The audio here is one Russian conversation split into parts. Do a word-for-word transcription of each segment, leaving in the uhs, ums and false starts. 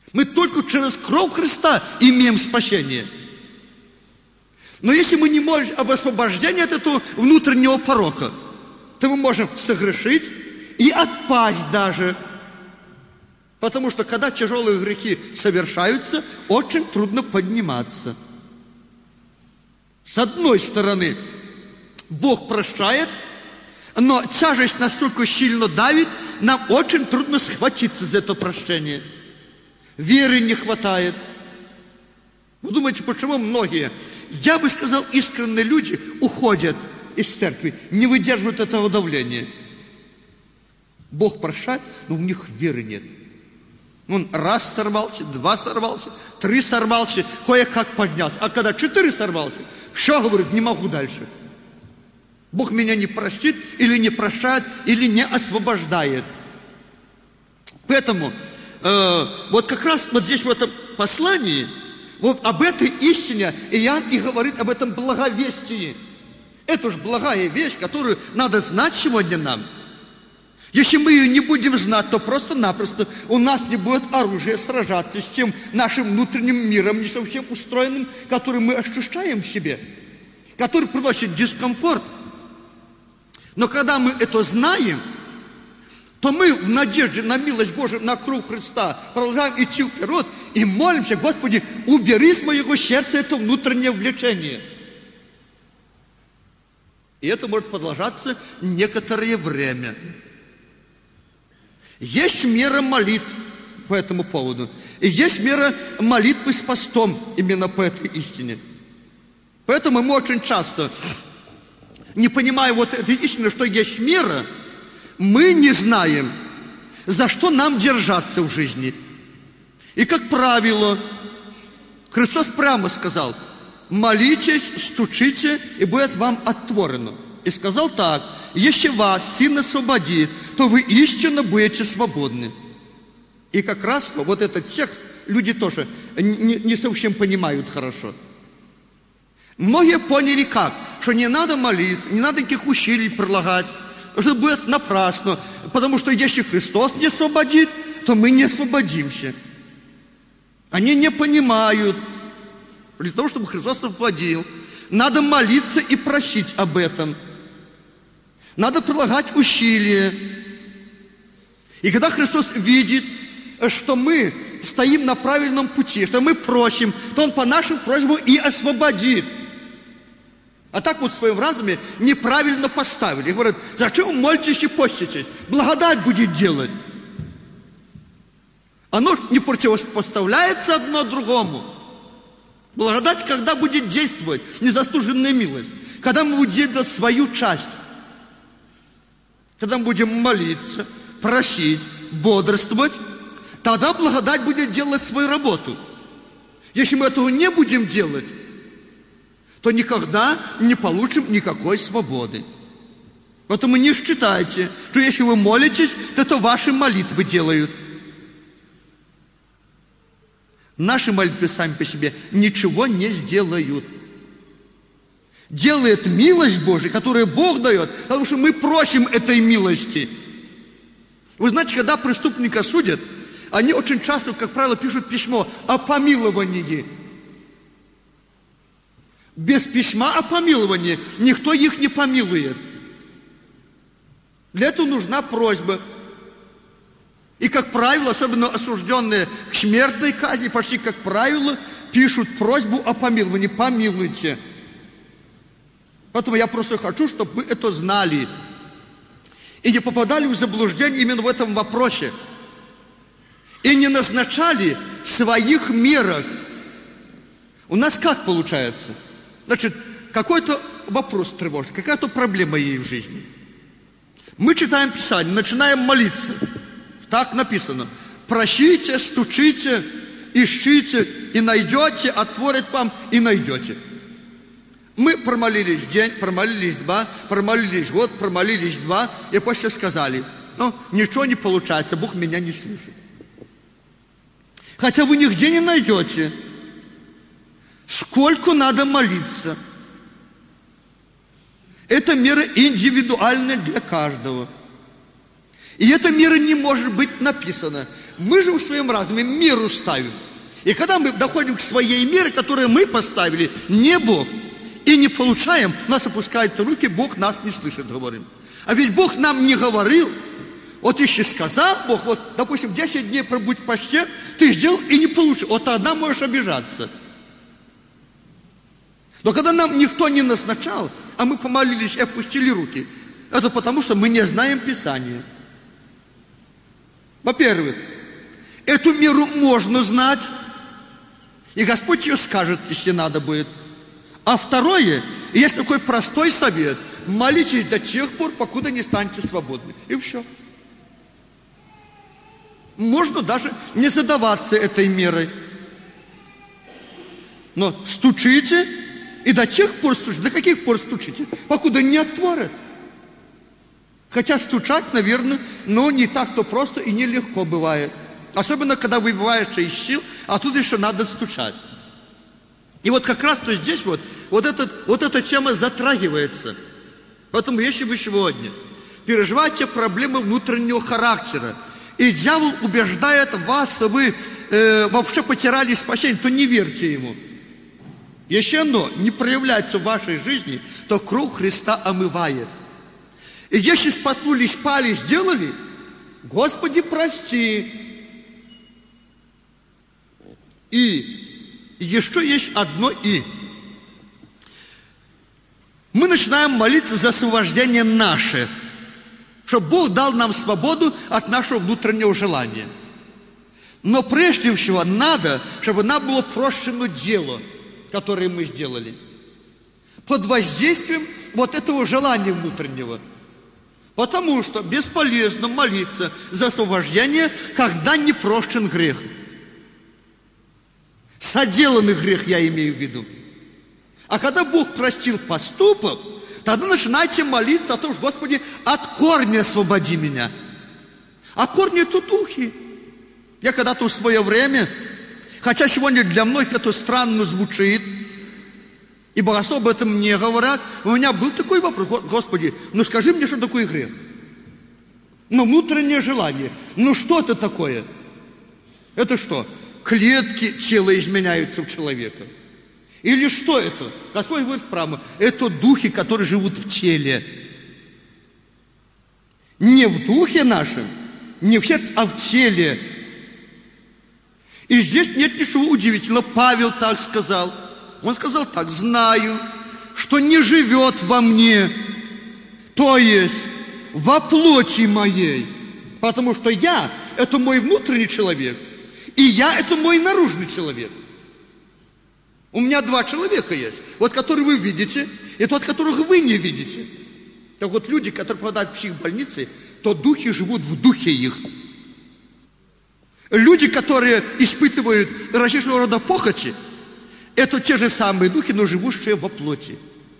Мы только через кровь Христа имеем спасение. Но если мы не можем об освобождении от этого внутреннего порока, то мы можем согрешить и отпасть даже. Потому что когда тяжелые грехи совершаются, очень трудно подниматься. С одной стороны, Бог прощает, но тяжесть настолько сильно давит, нам очень трудно схватиться за это прощение. Веры не хватает. Вы думаете, почему многие, я бы сказал, искренние люди уходят из церкви, не выдерживают этого давления? Бог прощает, но у них веры нет. Он раз сорвался, два сорвался, три сорвался, кое-как поднялся. А когда четыре сорвался, все, говорит, не могу дальше. Бог меня не простит, или не прощает, или не освобождает. Поэтому, э, вот как раз вот здесь в этом послании, вот об этой истине Иоанн и говорит об этом благовестии. Это уж благая вещь, которую надо знать сегодня нам. Если мы ее не будем знать, то просто-напросто у нас не будет оружия сражаться с тем нашим внутренним миром, не совсем устроенным, который мы ощущаем в себе, который приносит дискомфорт. Но когда мы это знаем, то мы в надежде на милость Божию, на кровь Христа продолжаем идти вперед и молимся: Господи, убери с моего сердца это внутреннее влечение. И это может продолжаться некоторое время. Есть мера молитв по этому поводу. И есть мера молитвы с постом именно по этой истине. Поэтому мы очень часто, не понимая вот этой истины, что есть мера, мы не знаем, за что нам держаться в жизни. И, как правило, Христос прямо сказал: молитесь, стучите, и будет вам отворено. И сказал так: если вас Сын освободит, то вы истинно будете свободны. И как раз вот этот текст люди тоже не, не совсем понимают хорошо. Многие поняли как? Что не надо молиться, не надо никаких усилий прилагать, что будет напрасно, потому что если Христос не освободит, то мы не освободимся. Они не понимают. Для того, чтобы Христос освободил, надо молиться и просить об этом. Надо прилагать усилия. И когда Христос видит, что мы стоим на правильном пути, что мы просим, то Он по нашим просьбам и освободит. А так вот в своем разуме неправильно поставили. Говорят: зачем вы молитесь и поститесь? Благодать будет делать. Оно не противопоставляется одно другому. Благодать когда будет действовать? Незаслуженная милость. Когда мы будем делать свою часть. Когда мы будем молиться, просить, бодрствовать, тогда благодать будет делать свою работу. Если мы этого не будем делать, то никогда не получим никакой свободы. Поэтому не считайте, что если вы молитесь, то это ваши молитвы делают. Наши молитвы сами по себе ничего не сделают. Делает милость Божия, которую Бог дает, потому что мы просим этой милости. Вы знаете, когда преступника судят, они очень часто, как правило, пишут письмо о помиловании. Без письма о помиловании никто их не помилует. Для этого нужна просьба. И, как правило, особенно осужденные к смертной казни, почти как правило, пишут просьбу о помиловании. Помилуйте. Поэтому я просто хочу, чтобы вы это знали. И не попадали в заблуждение именно в этом вопросе. И не назначали своих мерок. У нас как получается? Значит, какой-то вопрос тревожит, какая-то проблема ей в жизни. Мы читаем Писание, начинаем молиться. Так написано: просите, стучите, ищите, и найдете, отворят вам, и найдете. Мы промолились день, промолились два, промолились год, промолились два, и после сказали: ну, ничего не получается, Бог меня не слышит. Хотя вы нигде не найдете, сколько надо молиться. Это мера индивидуальная для каждого. И эта мера не может быть написана. мы же в своем разуме меру ставим. И когда мы доходим к своей мере, которую мы поставили, не Бог, и не получаем, нас опускают руки, Бог нас не слышит, говорим. А ведь Бог нам не говорил. Вот если сказал Бог, вот, допустим, десять дней пробудь в посте, ты сделал и не получил. Вот тогда можешь обижаться. Но когда нам никто не назначал, а мы помолились и опустили руки, это потому, что мы не знаем Писания. Во-первых, эту меру можно знать, и Господь ее скажет, если надо будет. А второе, есть такой простой совет: молитесь до тех пор, покуда не станете свободны. И все. Можно даже не задаваться этой мерой. Но стучите, и до тех пор стучите. До каких пор стучите? Покуда не отворят. Хотя стучать, наверное, ну, не так-то просто и нелегко бывает. Особенно, когда выбиваешь из сил, а тут еще надо стучать. И вот как раз то здесь вот, вот, этот, вот эта тема затрагивается. Поэтому если вы сегодня переживаете проблемы внутреннего характера, и дьявол убеждает вас, что вы э, вообще потеряли спасение, то не верьте ему. Если оно не проявляется в вашей жизни, то кровь Христа омывает. И если споткнулись, пали, сделали, Господи, прости. И еще есть одно «и». Мы начинаем молиться за освобождение наше, чтобы Бог дал нам свободу от нашего внутреннего желания. Но прежде всего надо, чтобы нам было прощено дело, которое мы сделали, под воздействием вот этого желания внутреннего. Потому что бесполезно молиться за освобождение, когда не прощен грех. Соделанный грех я имею в виду. А когда Бог простил поступок, тогда начинайте молиться о том, что, Господи, от корня освободи меня. А корни — это духи. Я когда-то в свое время, хотя сегодня для многих это странно звучит, и богословы об этом не говорят, у меня был такой вопрос: Господи, ну скажи мне, что такое грех? Ну, внутреннее желание. Ну, что это такое? Это что? Клетки тела изменяются у человека. Или что это? Господь говорит прямо: это духи, которые живут в теле. Не в духе нашем, не в сердце, а в теле. И здесь нет ничего удивительного. Павел так сказал. Он сказал так: знаю, что не живет во мне, то есть во плоти моей. Потому что я – это мой внутренний человек, и я – это мой наружный человек. У меня два человека есть. Вот который вы видите, и тот, которого вы не видите. Так вот, люди, которые попадают в психбольницы, то духи живут в духе их. Люди, которые испытывают различного рода похоти, это те же самые духи, но живущие во плоти.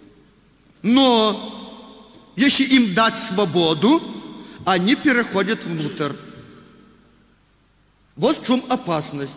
Но если им дать свободу, они переходят внутрь. Вот в чем опасность.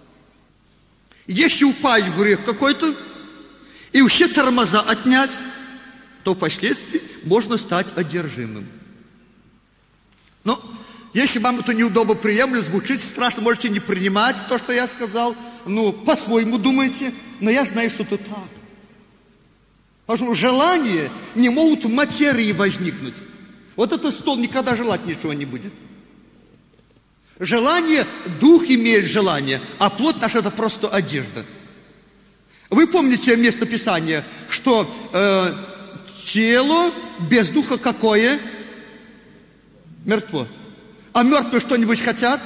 Если упасть в грех какой-то и все тормоза отнять, то впоследствии можно стать одержимым. Но если вам это неудобно приемлемо, звучит страшно, можете не принимать то, что я сказал, ну, по-своему думайте, но я знаю, что это так. Потому что желания не могут в материи возникнуть. Вот этот стол никогда желать ничего не будет. Желание, дух имеет желание, а плоть наша — это просто одежда. Вы помните место Писания, что э, тело без духа какое? Мертво. А мертвые что-нибудь хотят?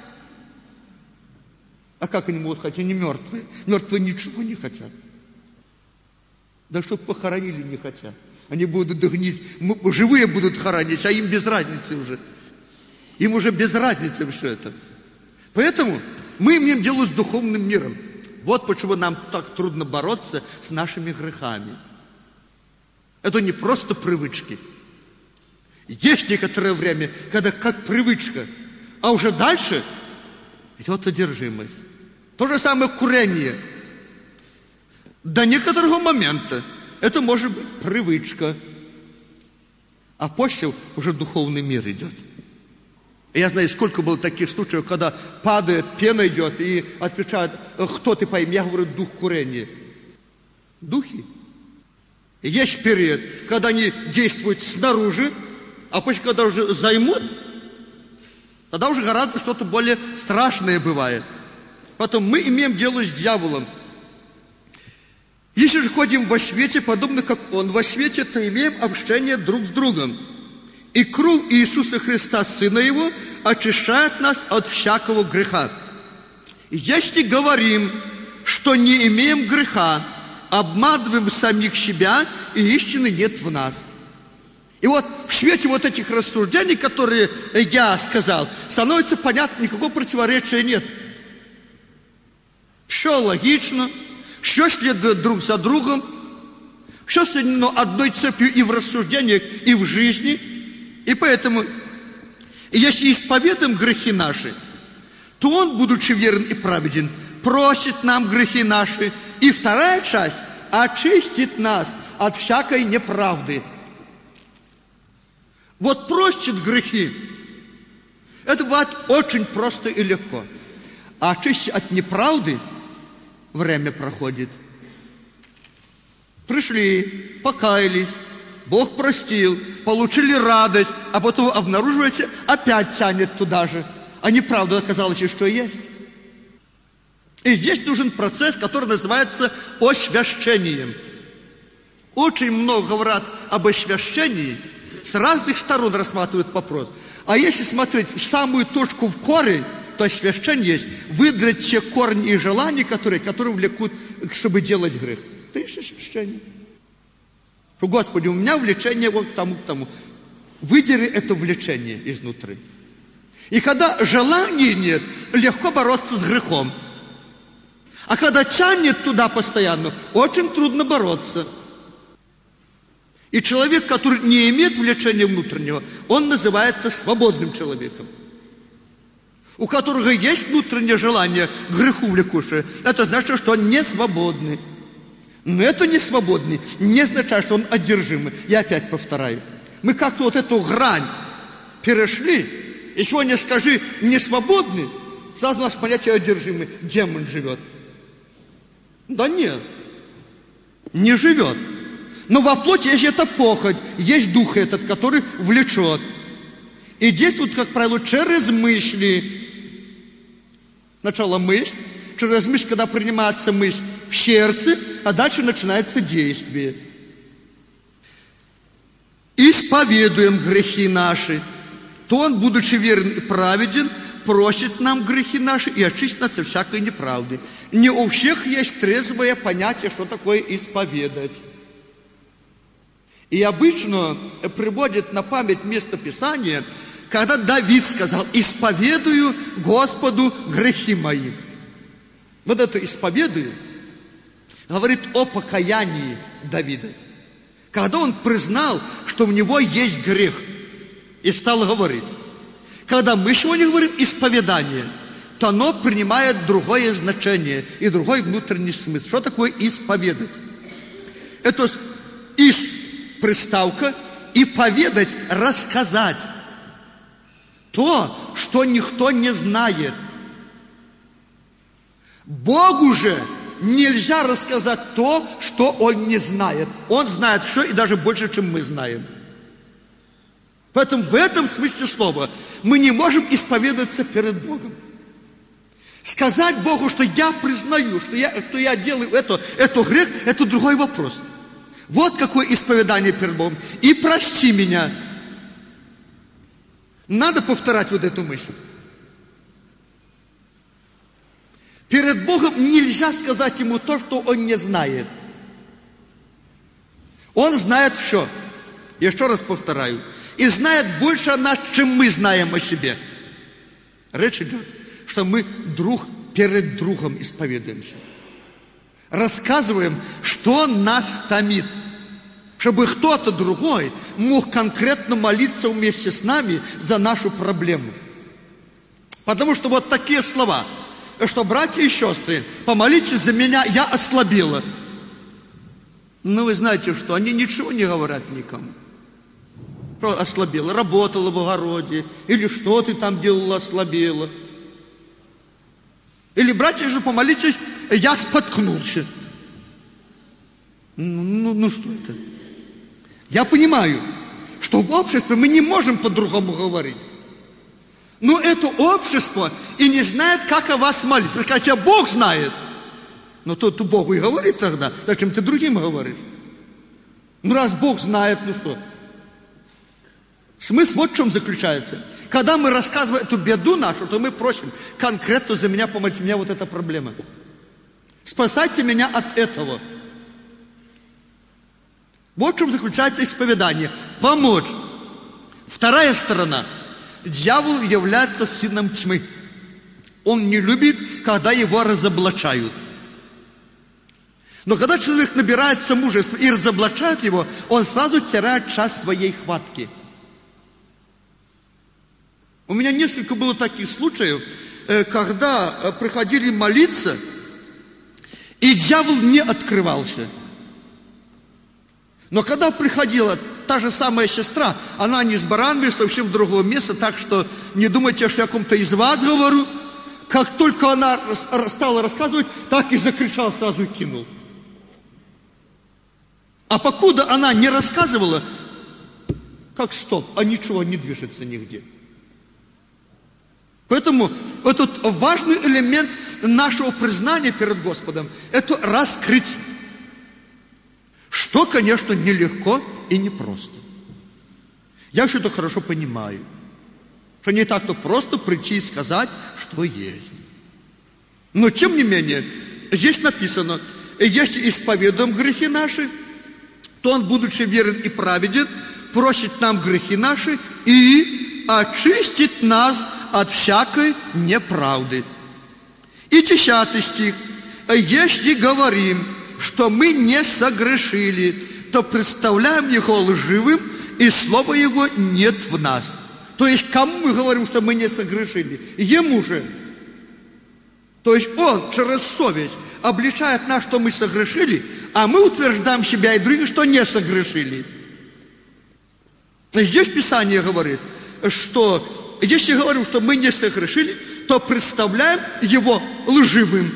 А как они могут хотеть? Они мертвые. Мертвые ничего не хотят. Да чтоб похоронили, не хотят. Они будут гнить, живые будут хоронить, а им без разницы уже. Им уже без разницы все это. Поэтому мы имеем дело с духовным миром. Вот почему нам так трудно бороться с нашими грехами. Это не просто привычки. Есть некоторое время, когда как привычка, а уже дальше идет одержимость. То же самое курение. До некоторого момента это может быть привычка, а после уже духовный мир идет. Я знаю, сколько было таких случаев, когда падает, пена идет, и отвечают: кто ты по имени? Я говорю: дух курения. Духи. И есть период, когда они действуют снаружи, а после, когда уже займут, тогда уже гораздо что-то более страшное бывает. Поэтому мы имеем дело с дьяволом. Если же ходим во свете, подобно как Он во свете, то имеем общение друг с другом. И кровь Иисуса Христа, Сына Его, очищает нас от всякого греха. И если говорим, что не имеем греха, обманываем самих себя, и истины нет в нас. И вот в свете вот этих рассуждений, которые я сказал, становится понятно, никакого противоречия нет. Все логично, все следует друг за другом, все соединено одной цепью и в рассуждениях, и в жизни. И поэтому, если исповедуем грехи наши, то Он, будучи верен и праведен, просит нам грехи наши. И вторая часть – очистит нас от всякой неправды. Вот просит грехи. Это бывает очень просто и легко. А очистить от неправды время проходит. Пришли, покаялись, Бог простил, получили радость, а потом обнаруживаете, опять тянет туда же. А неправда оказалось, что есть. И здесь нужен процесс, который называется освящением. Очень много говорят об освящении, с разных сторон рассматривают вопрос. А если смотреть в самую точку, в корень, то освящение есть выдрать те корни и желания, которые, которые влекут, чтобы делать грех. Это есть освящение. Что, Господи, у меня влечение вот к тому, к тому. Выдери это влечение изнутри. И когда желания нет, легко бороться с грехом. А когда тянет туда постоянно, очень трудно бороться. И человек, который не имеет влечения внутреннего, он называется свободным человеком. У которого есть внутреннее желание к греху влекущее, это значит, что он не свободный. Но это не свободный не означает, что он одержимый. Я опять повторяю. Мы как-то вот эту грань перешли. И сегодня скажи «не свободный», сразу у нас понятие одержимый. Демон живет. Да нет, не живет. Но во плоти есть эта похоть, есть дух этот, который влечет. И действует, как правило, через мысли. Сначала мысль, через мысль, когда принимается мысль в сердце, а дальше начинается действие. Исповедуем грехи наши, то Он, будучи верен и праведен, просит нам грехи наши и очистит нас от всякой неправды. Не у всех есть трезвое понятие, что такое исповедать. И обычно приводит на память место Писания, когда Давид сказал: «Исповедую Господу грехи мои». Вот это «исповедую» говорит о покаянии Давида. Когда он признал, что в него есть грех, и стал говорить. Когда мы сегодня говорим «исповедание», то оно принимает другое значение и другой внутренний смысл. Что такое исповедать? Это «ис» приставка и «поведать» – рассказать то, что никто не знает. Богу же нельзя рассказать то, что Он не знает. Он знает все и даже больше, чем мы знаем. Поэтому в этом смысле слова мы не можем исповедаться перед Богом. Сказать Богу, что я признаю, что я, что я делаю это, это грех, это другой вопрос. Вот какое исповедание перед Богом. И прости меня. Надо повторять вот эту мысль. Перед Богом нельзя сказать Ему то, что Он не знает. Он знает все. Еще раз повторяю. И знает больше о нас, чем мы знаем о себе. Речь идет, что мы друг перед другом исповедуемся. Рассказываем, что нас томит. Чтобы кто-то другой мог конкретно молиться вместе с нами за нашу проблему. Потому что вот такие слова, что, братья и сестры, помолитесь за меня, я ослабела. Ну, вы знаете что, они ничего не говорят никому. Что ослабела? Работала в огороде. Или что ты там делала, ослабела. Или, братья же, помолитесь, я споткнулся. Ну, ну, ну что это? Я понимаю, что в обществе мы не можем по-другому говорить. Но это общество и не знает, как о вас молиться. Вы скажете, а Бог знает. Но тот Богу и говорит тогда. Зачем ты другим говоришь? Ну раз Бог знает, ну что? Смысл вот в чем заключается. Когда мы рассказываем эту беду нашу, то мы просим конкретно за меня помочь. У меня вот эта проблема. Спасайте меня от этого. Вот в чем заключается исповедание. Помочь. Вторая сторона. Дьявол является сыном тьмы. Он не любит, когда его разоблачают. Но когда человек набирается мужества и разоблачают его, он сразу теряет часть своей хватки. У меня несколько было таких случаев, когда приходили молиться, и дьявол не открывался. Но когда приходила та же самая сестра, она не с баранами, совсем в другое место, так что не думайте, что я о ком-то из вас говорю. Как только она стала рассказывать, так и закричал, сразу и кинул. А покуда она не рассказывала, как стоп, а ничего не движется нигде. Поэтому этот важный элемент нашего признания перед Господом – это раскрыть. Что, конечно, нелегко и непросто. Я все это хорошо понимаю. Что не так-то просто прийти и сказать, что есть. Но, тем не менее, здесь написано, если исповедуем грехи наши, то Он, будучи верен и праведен, просит нам грехи наши и очистит нас от всякой неправды. И десятый стих. Если говорим, что мы не согрешили, то представляем Его лживым, и Слова Его нет в нас. То есть, кому мы говорим, что мы не согрешили? Ему же. То есть, Он через совесть обличает нас, что мы согрешили, а мы утверждаем себя и других, что не согрешили. Здесь Писание говорит, что если говорим, что мы не согрешили, то представляем Его лживым.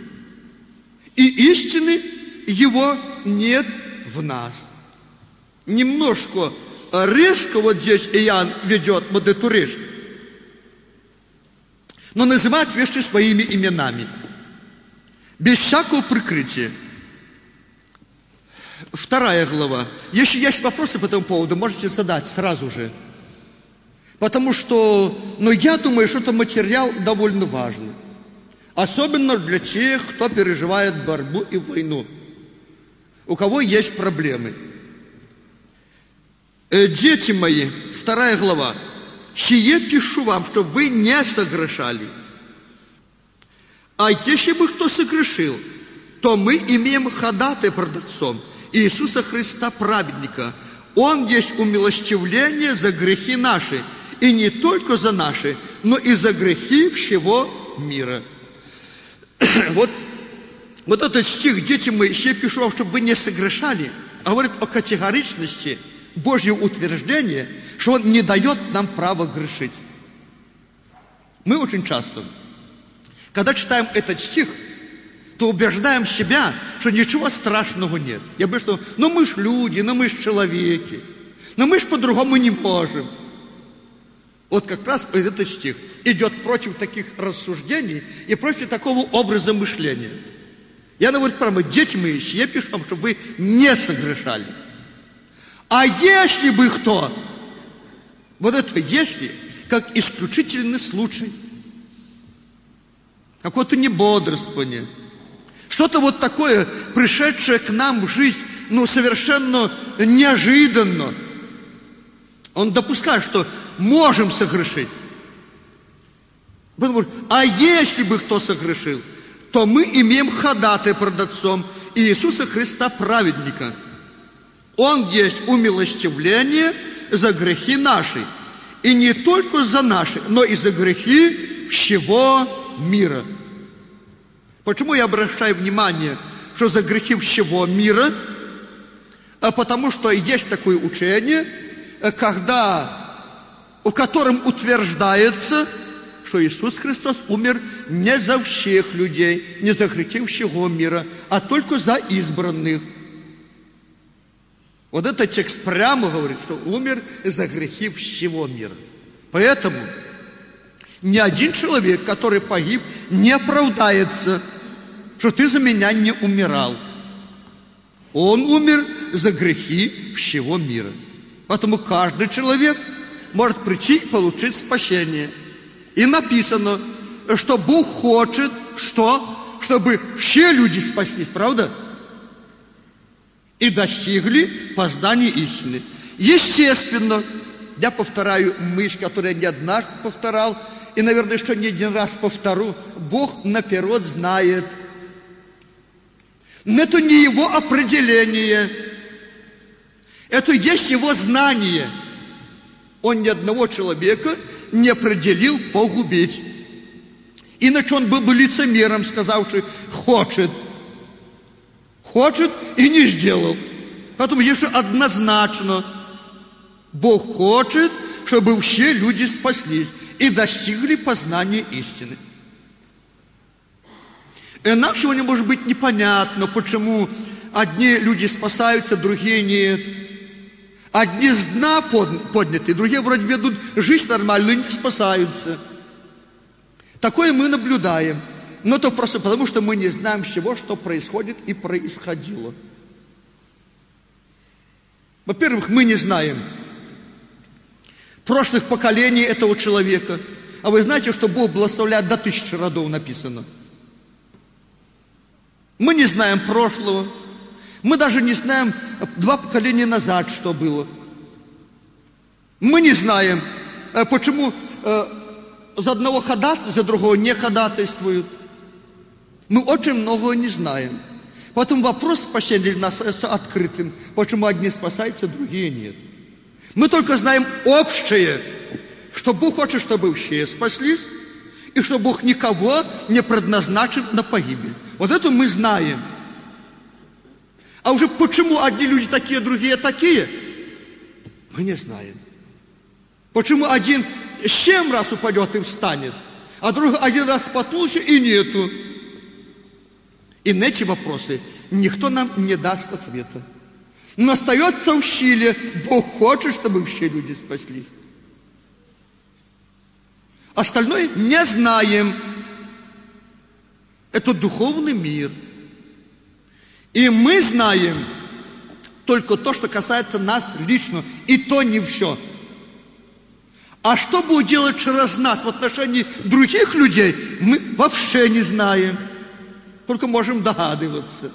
И истины Его нет в нас. Немножко резко вот здесь Иоанн ведет вот эту речь, но называет вещи своими именами, без всякого прикрытия. Вторая глава. Если есть вопросы по этому поводу, можете задать сразу же. Потому что, ну, я думаю, что это материал довольно важный. Особенно для тех, кто переживает борьбу и войну. У кого есть проблемы. Дети мои, вторая глава. «Сие пишу вам, чтобы вы не согрешали. А если бы кто согрешил, то мы имеем ходатай пред Отцом, Иисуса Христа, праведника. Он есть умилостивление за грехи наши, и не только за наши, но и за грехи всего мира». Вот, вот этот стих, дети мои, я пишу вам, чтобы вы не согрешали, говорит о категоричности Божьего утверждения, что Он не дает нам права грешить. Мы очень часто, когда читаем этот стих, то убеждаем себя, что ничего страшного нет. Я бы что, ну мы ж люди, ну мы ж человеки, но мы ж по-другому не можем. Вот как раз этот стих идет против таких рассуждений и против такого образа мышления. Я говорю прямо, дети мои, я пишу вам, чтобы вы не согрешали. А если бы кто, вот это если, как исключительный случай, какое-то небодрствование, что-то вот такое, пришедшее к нам в жизнь, ну, совершенно неожиданно, он допускает, что можем согрешить. Потому что, а если бы кто согрешил, то мы имеем ходатай пред Отцом Иисуса Христа, праведника. Он есть умилостивление за грехи наши. И не только за наши, но и за грехи всего мира. Почему я обращаю внимание, что за грехи всего мира? А потому что есть такое учение, когда, в котором утверждается, что Иисус Христос умер не за всех людей, не за грехи всего мира, а только за избранных. Вот этот текст прямо говорит, что умер за грехи всего мира. Поэтому ни один человек, который погиб, не оправдается, что ты за меня не умирал. Он умер за грехи всего мира. Поэтому каждый человек может прийти и получить спасение. И написано, что Бог хочет, что? Чтобы все люди спаслись, правда? И достигли познания истины. Естественно, я повторяю мысль, которую я не однажды повторял, и, наверное, еще не один раз повторю, Бог наперед знает. Но это не Его определение, это есть Его знание. Он ни одного человека не определил погубить. Иначе он был бы лицемером, сказавший «хочет». Хочет и не сделал. Поэтому еще однозначно Бог хочет, чтобы все люди спаслись и достигли познания истины. И нам сегодня может быть непонятно, почему одни люди спасаются, другие нет. Одни с дна подняты, другие вроде ведут жизнь нормальную, не спасаются. Такое мы наблюдаем. Но это просто потому, что мы не знаем всего, что происходит и происходило. Во-первых, мы не знаем прошлых поколений этого человека. А вы знаете, что Бог благословляет до тысячи родов, написано. Мы не знаем прошлого. Мы даже не знаем два поколения назад, что было. Мы не знаем, почему за одного ходатайствуют, за другого не ходатайствуют. Мы очень многого не знаем. Поэтому вопрос спасения для нас остается открытым. Почему одни спасаются, другие нет. Мы только знаем общее, что Бог хочет, чтобы все спаслись, и что Бог никого не предназначит на погибель. Вот это мы знаем. А уже почему одни люди такие, другие такие, мы не знаем. Почему один семь раз упадет и встанет, а другой один раз споткнулся и нету. И на эти вопросы никто нам не даст ответа. Но остается в силе, Бог хочет, чтобы все люди спаслись. Остальное не знаем. Это духовный мир. И мы знаем только то, что касается нас лично. И то не все. А что будет делать через нас в отношении других людей, мы вообще не знаем. Только можем догадываться.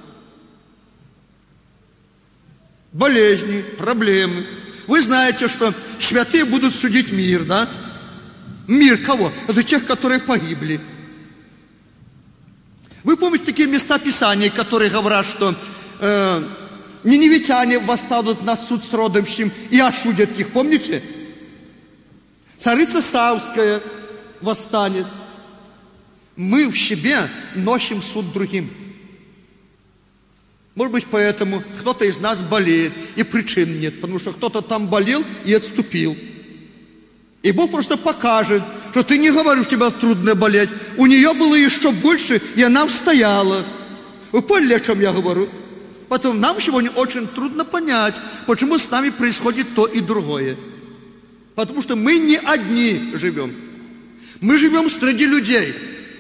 Болезни, проблемы. Вы знаете, что святые будут судить мир, да? Мир кого? Это тех, которые погибли. Вы помните такие места Писания, которые говорят, что э, ниневитяне восстанут на суд с родом всем и осудят их, помните? Царица Савская восстанет. Мы в себе носим суд другим. Может быть, поэтому кто-то из нас болеет, и причин нет, потому что кто-то там болел и отступил. И Бог просто покажет, что ты не говоришь, что тебе трудно болеть. У нее было еще больше, и она устояла. Вы поняли, о чем я говорю? Поэтому нам сегодня очень трудно понять, почему с нами происходит то и другое. Потому что мы не одни живем. Мы живем среди людей.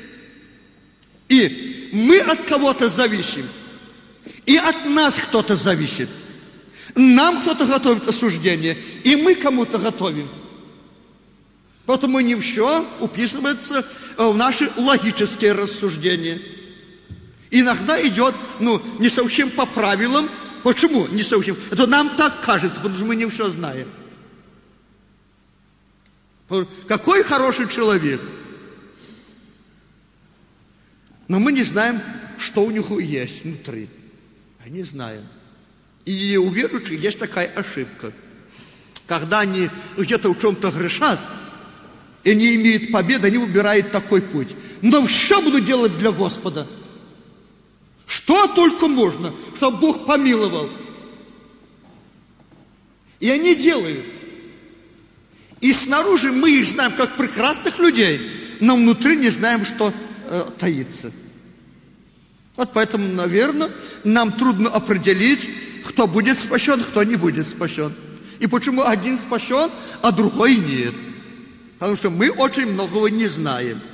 И мы от кого-то зависим. И от нас кто-то зависит. Нам кто-то готовит осуждение, и мы кому-то готовим. Поэтому не все уписывается в наши логические рассуждения. Иногда идет, ну, не совсем по правилам. Почему не совсем? Это нам так кажется, потому что мы не все знаем. Какой хороший человек. Но мы не знаем, что у него есть внутри. А не знаем. И у верующих есть такая ошибка. Когда они где-то в чем-то грешат, и не имеют победы, они выбирают такой путь. Но все буду делать для Господа. Что только можно, чтобы Бог помиловал. И они делают. И снаружи мы их знаем как прекрасных людей, но внутри не знаем, что э, таится. Вот поэтому, наверное, нам трудно определить, кто будет спасен, кто не будет спасен. И почему один спасен, а другой нет. Потому что мы очень многого не знаем.